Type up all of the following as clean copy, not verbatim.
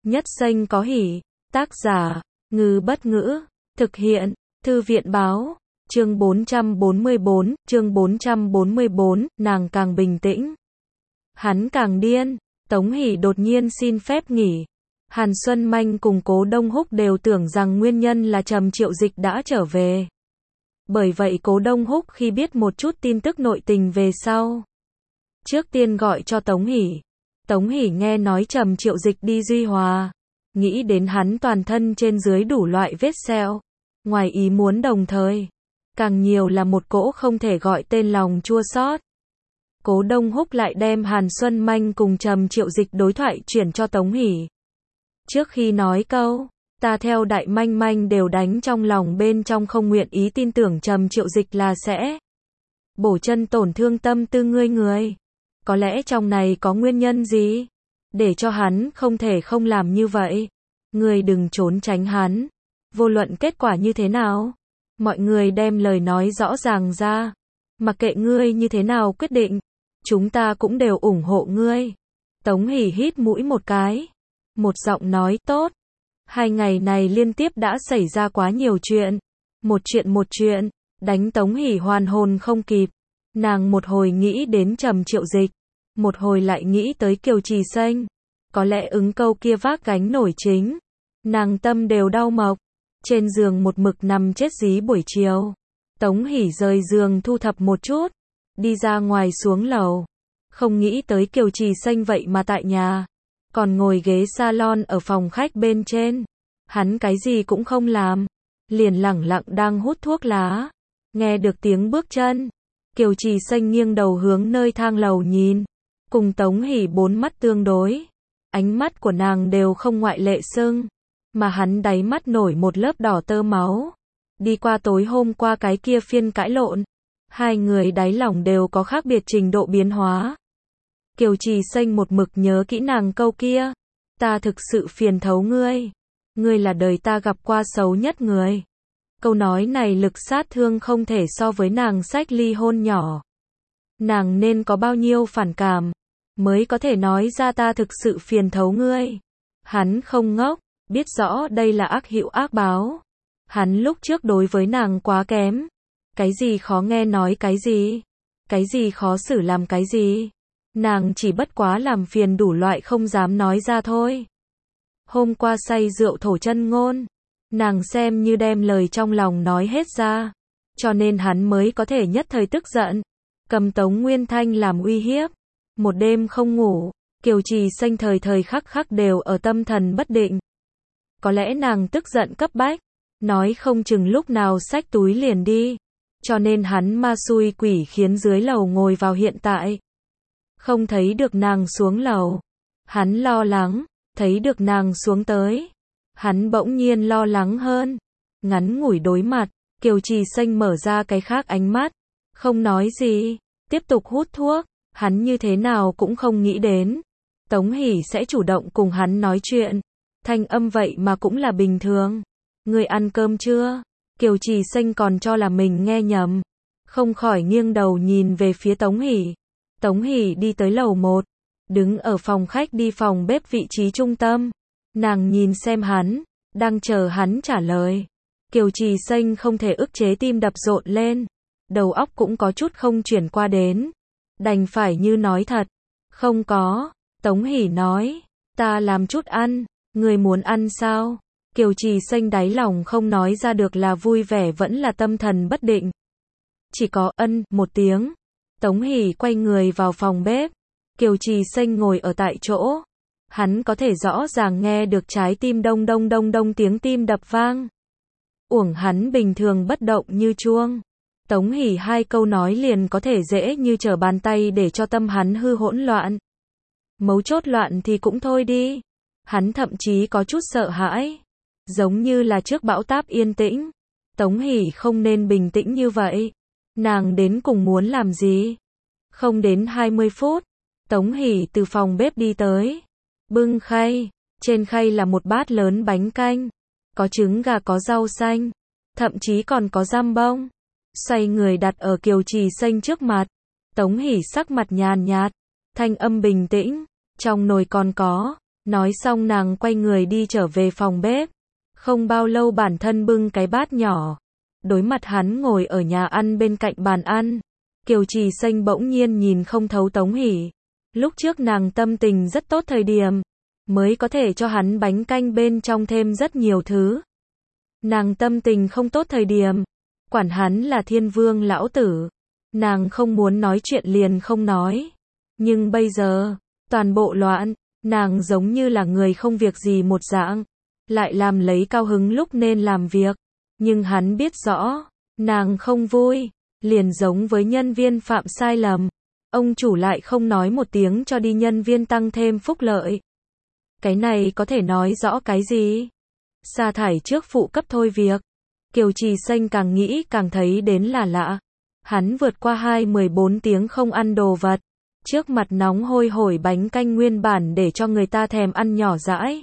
Nhất xanh có hỉ. Tác giả, Ngư Bất Ngữ. Thực hiện, Thư viện Báo. Chương 444, nàng càng bình tĩnh. Hắn càng điên. Tống Hỷ đột nhiên xin phép nghỉ. Hàn Xuân Manh cùng Cố Đông Húc đều tưởng rằng nguyên nhân là Trầm Triệu Dịch đã trở về. Bởi vậy Cố Đông Húc khi biết một chút tin tức nội tình về sau, trước tiên gọi cho Tống Hỷ. Tống Hỷ nghe nói Trầm Triệu Dịch đi Duy Hòa, nghĩ đến hắn toàn thân trên dưới đủ loại vết sẹo, ngoài ý muốn đồng thời, càng nhiều là một cỗ không thể gọi tên lòng chua xót. Cố Đông Húc lại đem Hàn Xuân Manh cùng Trầm Triệu Dịch đối thoại chuyển cho Tống Hỷ. Trước khi nói câu, ta theo Đại Manh Manh đều đánh trong lòng bên trong không nguyện ý tin tưởng Trầm Triệu Dịch là sẽ bổ chân tổn thương tâm tư người. Có lẽ trong này có nguyên nhân gì? Để cho hắn không thể không làm như vậy. Ngươi đừng trốn tránh hắn. Vô luận kết quả như thế nào, mọi người đem lời nói rõ ràng ra. Mặc kệ ngươi như thế nào quyết định, chúng ta cũng đều ủng hộ ngươi. Tống Hỷ hít mũi một cái. Một giọng nói tốt. 2 ngày này liên tiếp đã xảy ra quá nhiều chuyện. Một chuyện, đánh Tống Hỷ hoàn hồn không kịp. Nàng một hồi nghĩ đến Trầm Triệu Dịch, một hồi lại nghĩ tới Kiều Trì Xanh. Có lẽ ứng câu kia vác gánh nổi chính. Nàng tâm đều đau mộc. Trên giường một mực nằm chết dí buổi chiều. Tống Hỷ rời giường thu thập một chút, đi ra ngoài xuống lầu. Không nghĩ tới Kiều Trì Xanh vậy mà tại nhà, còn ngồi ghế salon ở phòng khách bên trên. Hắn cái gì cũng không làm, liền lẳng lặng đang hút thuốc lá. Nghe được tiếng bước chân, Kiều Trì Xanh nghiêng đầu hướng nơi thang lầu nhìn, cùng Tống Hỷ bốn mắt tương đối. Ánh mắt của nàng đều không ngoại lệ sưng, mà hắn đáy mắt nổi một lớp đỏ tơ máu. Đi qua tối hôm qua cái kia phiên cãi lộn, hai người đáy lòng đều có khác biệt trình độ biến hóa. Kiều Trì Xanh một mực nhớ kỹ nàng câu kia, ta thực sự phiền thấu ngươi. Ngươi là đời ta gặp qua xấu nhất người. Câu nói này lực sát thương không thể so với nàng sách ly hôn nhỏ. Nàng nên có bao nhiêu phản cảm, mới có thể nói ra ta thực sự phiền thấu ngươi. Hắn không ngốc, biết rõ đây là ác hữu ác báo. Hắn lúc trước đối với nàng quá kém. Cái gì khó nghe nói cái gì khó xử làm cái gì. Nàng chỉ bất quá làm phiền đủ loại không dám nói ra thôi. Hôm qua say rượu thổ chân ngôn, nàng xem như đem lời trong lòng nói hết ra, cho nên hắn mới có thể nhất thời tức giận, cầm Tống Nguyên Thanh làm uy hiếp. Một đêm không ngủ, Kiều Trì Xanh thời thời khắc khắc đều ở tâm thần bất định. Có lẽ nàng tức giận cấp bách, nói không chừng lúc nào xách túi liền đi, cho nên hắn ma xui quỷ khiến dưới lầu ngồi vào hiện tại. Không thấy được nàng xuống lầu, hắn lo lắng. Thấy được nàng xuống tới, hắn bỗng nhiên lo lắng hơn. Ngắn ngủi đối mặt, Kiều Trì Xanh mở ra cái khác ánh mắt, không nói gì, tiếp tục hút thuốc. Hắn như thế nào cũng không nghĩ đến Tống Hỷ sẽ chủ động cùng hắn nói chuyện. Thanh âm vậy mà cũng là bình thường. Ngươi ăn cơm chưa? Kiều Trì Xanh còn cho là mình nghe nhầm, không khỏi nghiêng đầu nhìn về phía Tống Hỷ. Tống Hỷ đi tới lầu 1, đứng ở phòng khách đi phòng bếp vị trí trung tâm. Nàng nhìn xem hắn, đang chờ hắn trả lời. Kiều Trì Xanh không thể ức chế tim đập rộn lên, đầu óc cũng có chút không chuyển qua đến. Đành phải như nói thật. Không có. Tống Hỷ nói, ta làm chút ăn, người muốn ăn sao? Kiều Trì Xanh đáy lòng không nói ra được là vui vẻ vẫn là tâm thần bất định. Chỉ có ân một tiếng. Tống Hỷ quay người vào phòng bếp. Kiều Trì Xanh ngồi ở tại chỗ. Hắn có thể rõ ràng nghe được trái tim đông đông đông đông tiếng tim đập vang. Uổng hắn bình thường bất động như chuông. Tống Hỷ 2 câu nói liền có thể dễ như trở bàn tay để cho tâm hắn hư hỗn loạn. Mấu chốt loạn thì cũng thôi đi. Hắn thậm chí có chút sợ hãi. Giống như là trước bão táp yên tĩnh. Tống Hỷ không nên bình tĩnh như vậy. Nàng đến cùng muốn làm gì? Không đến 20 phút. Tống Hỷ từ phòng bếp đi tới. Bưng khay. Trên khay là một bát lớn bánh canh. Có trứng gà có rau xanh. Thậm chí còn có giam bông. Xoay người đặt ở Kiều Trì Xanh trước mặt. Tống Hỷ sắc mặt nhàn nhạt. Thanh âm bình tĩnh. Trong nồi còn có. Nói xong nàng quay người đi trở về phòng bếp. Không bao lâu bản thân bưng cái bát nhỏ. Đối mặt hắn ngồi ở nhà ăn bên cạnh bàn ăn. Kiều Trì Xanh bỗng nhiên nhìn không thấu Tống Hỷ. Lúc trước nàng tâm tình rất tốt thời điểm, mới có thể cho hắn bánh canh bên trong thêm rất nhiều thứ. Nàng tâm tình không tốt thời điểm, quản hắn là thiên vương lão tử. Nàng không muốn nói chuyện liền không nói. Nhưng bây giờ, toàn bộ loạn, nàng giống như là người không việc gì một dạng, lại làm lấy cao hứng lúc nên làm việc. Nhưng hắn biết rõ, nàng không vui, liền giống với nhân viên phạm sai lầm. Ông chủ lại không nói một tiếng cho đi nhân viên tăng thêm phúc lợi. Cái này có thể nói rõ cái gì? Sa thải trước phụ cấp thôi việc. Kiều Trì Xanh càng nghĩ càng thấy đến là lạ. Hắn vượt qua 24 tiếng không ăn đồ vật. Trước mặt nóng hôi hổi bánh canh nguyên bản để cho người ta thèm ăn nhỏ dãi.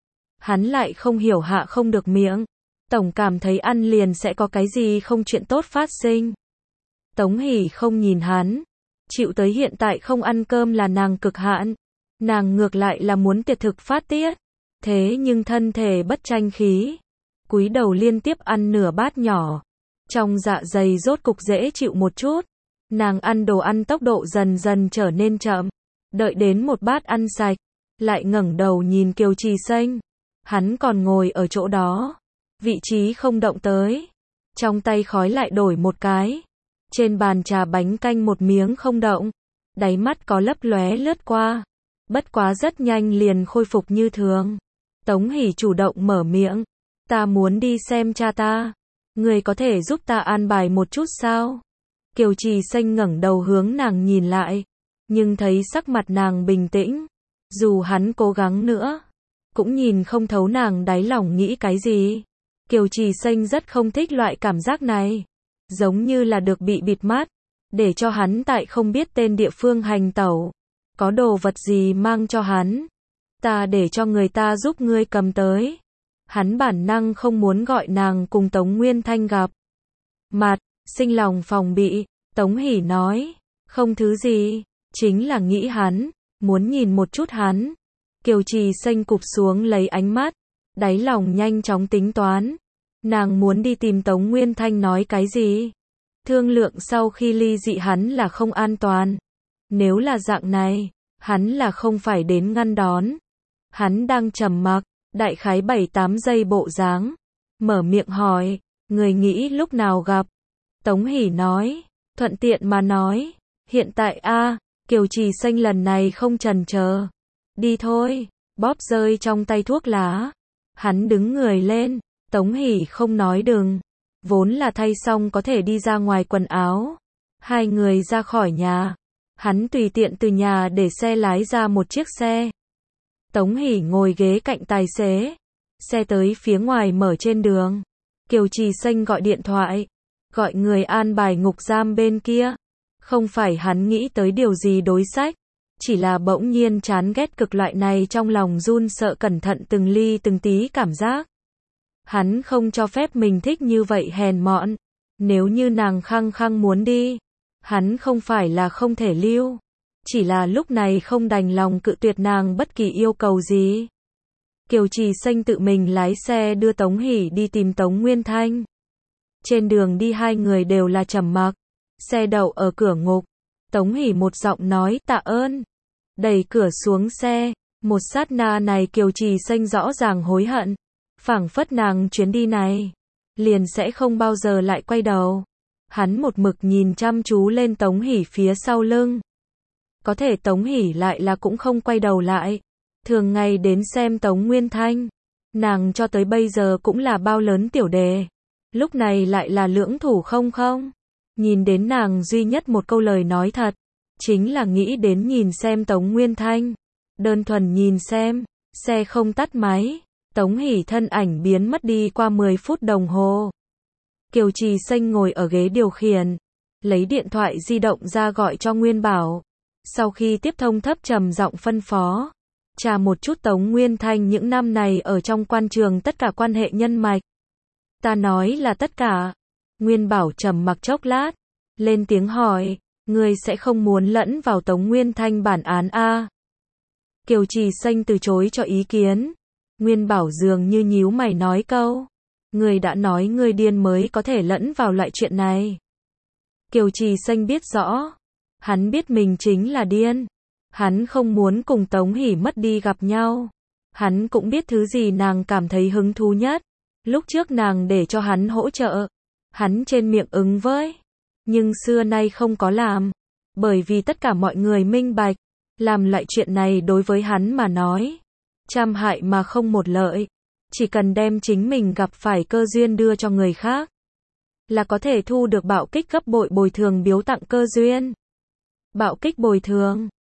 Hắn lại không hiểu hạ không được miệng. Tổng cảm thấy ăn liền sẽ có cái gì không chuyện tốt phát sinh. Tống Hỷ không nhìn hắn. Chịu tới hiện tại không ăn cơm là nàng cực hạn. Nàng ngược lại là muốn tiệt thực phát tiết. Thế nhưng thân thể bất tranh khí. Cúi đầu liên tiếp ăn nửa bát nhỏ. Trong dạ dày rốt cục dễ chịu một chút. Nàng ăn đồ ăn tốc độ dần dần trở nên chậm. Đợi đến một bát ăn sạch. Lại ngẩng đầu nhìn Kiều Trì Xanh. Hắn còn ngồi ở chỗ đó. Vị trí không động tới. Trong tay khói lại đổi một cái. Trên bàn trà bánh canh một miếng không động. Đáy mắt có lấp lóe lướt qua. Bất quá rất nhanh liền khôi phục như thường. Tống Hỷ chủ động mở miệng. Ta muốn đi xem cha ta. Người có thể giúp ta an bài một chút sao? Kiều Trì Xanh ngẩng đầu hướng nàng nhìn lại. Nhưng thấy sắc mặt nàng bình tĩnh. Dù hắn cố gắng nữa. Cũng nhìn không thấu nàng đáy lòng nghĩ cái gì. Kiều Trì Xanh rất không thích loại cảm giác này. Giống như là được bị bịt mắt. Để cho hắn tại không biết tên địa phương hành tẩu. Có đồ vật gì mang cho hắn. Ta để cho người ta giúp ngươi cầm tới. Hắn bản năng không muốn gọi nàng cùng Tống Nguyên Thanh gặp mặt, sinh lòng phòng bị. Tống Hỷ nói, không thứ gì, chính là nghĩ hắn, muốn nhìn một chút hắn. Kiều Trì Xanh cụp xuống lấy ánh mắt, đáy lòng nhanh chóng tính toán. Nàng muốn đi tìm Tống Nguyên Thanh nói cái gì? Thương lượng sau khi ly dị hắn là không an toàn. Nếu là dạng này, hắn là không phải đến ngăn đón. Hắn đang trầm mặc, đại khái 7-8 giây bộ dáng. Mở miệng hỏi, người nghĩ lúc nào gặp? Tống Hỷ nói, thuận tiện mà nói, hiện tại Kiều Trì Xanh lần này không chần chờ. Đi thôi, bóp rơi trong tay thuốc lá. Hắn đứng người lên, Tống Hỷ không nói đừng. Vốn là thay xong có thể đi ra ngoài quần áo. Hai người ra khỏi nhà. Hắn tùy tiện từ nhà để xe lái ra một chiếc xe. Tống Hỷ ngồi ghế cạnh tài xế. Xe tới phía ngoài mở trên đường. Kiều Trì Xanh gọi điện thoại. Gọi người an bài ngục giam bên kia. Không phải hắn nghĩ tới điều gì đối sách. Chỉ là bỗng nhiên chán ghét cực loại này trong lòng run sợ cẩn thận từng ly từng tí cảm giác. Hắn không cho phép mình thích như vậy hèn mọn. Nếu như nàng khăng khăng muốn đi. Hắn không phải là không thể lưu. Chỉ là lúc này không đành lòng cự tuyệt nàng bất kỳ yêu cầu gì. Kiều Trì Xanh tự mình lái xe đưa Tống Hỷ đi tìm Tống Nguyên Thanh. Trên đường đi hai người đều là trầm mặc. Xe đậu ở cửa ngục. Tống Hỷ một giọng nói tạ ơn. Đẩy cửa xuống xe. Một sát na này Kiều Trì Xanh rõ ràng hối hận. Phảng phất nàng chuyến đi này. Liền sẽ không bao giờ lại quay đầu. Hắn một mực nhìn chăm chú lên Tống Hỷ phía sau lưng. Có thể Tống Hỷ lại là cũng không quay đầu lại. Thường ngày đến xem Tống Nguyên Thanh. Nàng cho tới bây giờ cũng là bao lớn tiểu đề. Lúc này lại là lưỡng thủ không. Nhìn đến nàng duy nhất một câu lời nói thật. Chính là nghĩ đến nhìn xem Tống Nguyên Thanh. Đơn thuần nhìn xem. Xe không tắt máy. Tống Hỷ thân ảnh biến mất đi qua 10 phút đồng hồ. Kiều Trì Xanh ngồi ở ghế điều khiển. Lấy điện thoại di động ra gọi cho Nguyên Bảo. Sau khi tiếp thông thấp trầm giọng phân phó. Trà một chút Tống Nguyên Thanh những năm này ở trong quan trường tất cả quan hệ nhân mạch. Ta nói là tất cả. Nguyên Bảo trầm mặc chốc lát. Lên tiếng hỏi. Ngươi sẽ không muốn lẫn vào Tống Nguyên Thanh bản án Kiều Trì Xanh từ chối cho ý kiến. Nguyên Bảo dường như nhíu mày nói câu. Người đã nói người điên mới có thể lẫn vào loại chuyện này. Kiều Trì Xanh biết rõ. Hắn biết mình chính là điên. Hắn không muốn cùng Tống Hỷ mất đi gặp nhau. Hắn cũng biết thứ gì nàng cảm thấy hứng thú nhất. Lúc trước nàng để cho hắn hỗ trợ. Hắn trên miệng ứng với. Nhưng xưa nay không có làm. Bởi vì tất cả mọi người minh bạch. Làm lại chuyện này đối với hắn mà nói. Trăm hại mà không một lợi. Chỉ cần đem chính mình gặp phải cơ duyên đưa cho người khác. Là có thể thu được bạo kích gấp bội bồi thường biếu tặng cơ duyên. Bạo kích bồi thường.